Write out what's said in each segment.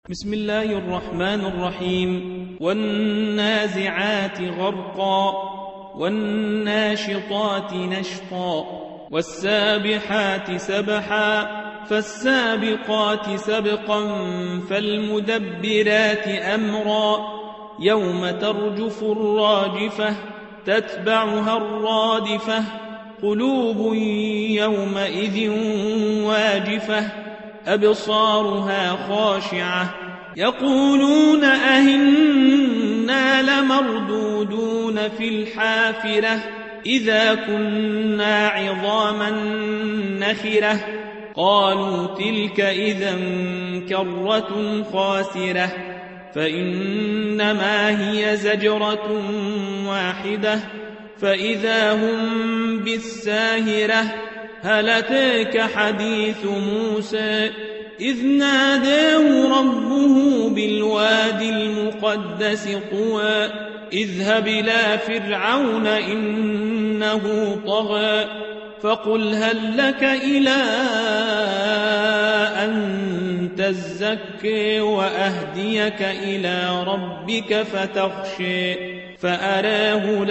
بسم الله الرحمن الرحيم. والنازعات غرقا والناشطات نشطا والسابحات سبحا فالسابقات سبقا فالمدبرات أمرا يوم ترجف الراجفة تتبعها الرادفة قلوب يومئذ واجفة أبصارها خاشعة يقولون أئنا لمردودون في الحافرة إذا كنا عظاما نخرة قالوا تلك إذا كرة خاسرة فإنما هي زجرة واحدة فإذا هم بالساهرة هل أتاك حديث موسى إذ ناداه ربه بالوادي المقدس طوى اذهب إلى فرعون إنه طغى فقل هل لك إلى أن تزكي وأهديك إلى ربك فتخشي فأراه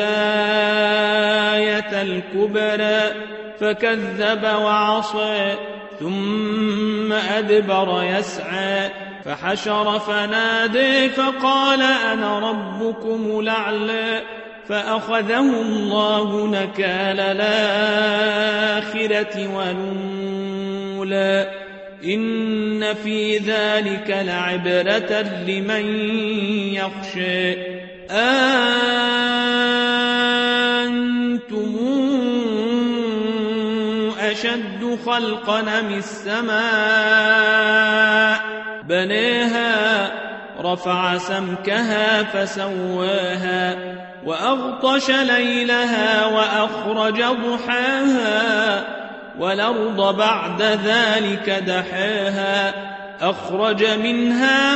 الآية الكبرى فكذب وعصى ثم أدبر يسعى فحشر فنادي فقال أنا ربكم الأعلى فأخذه الله نكال الآخرة والأولى إن في ذلك لعبرة لمن يخشى أنتم أشد خلقا أم السماء بناها رفع سمكها فسواها وأغطش ليلها وأخرج ضحاها والأرض بعد ذلك دحاها أخرج منها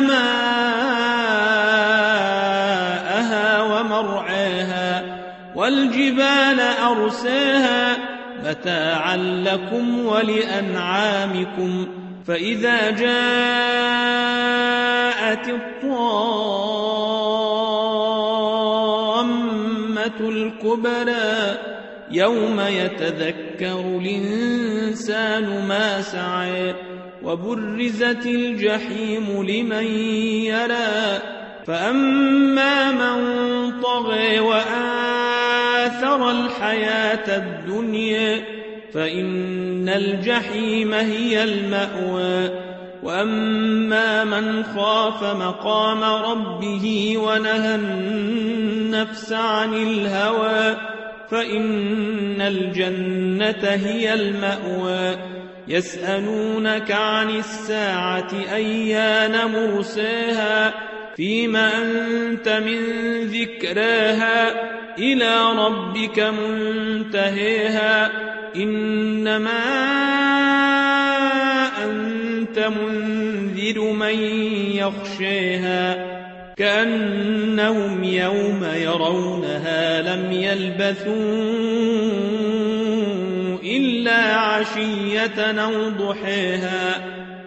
ماءها ومرعاها والجبال أرساها متاعا لكم ولأنعامكم فإذا جاءت الطامة الكبرى يوم يتذكر الإنسان ما سعى وبرزت الجحيم لمن يرى فأما من طغى وآثر الحياة الدنيا فإن الجحيم هي المأوى وأما من خاف مقام ربه ونهى النفس عن الهوى فإن الجنة هي المأوى يسألونك عن الساعة أيان مرساها فيما أنت من ذكراها إلى ربك منتهيها إنما أنت منذر من يخشيها كأنهم يوم يرونها لم يلبثوا إلا عشية أو ضحيها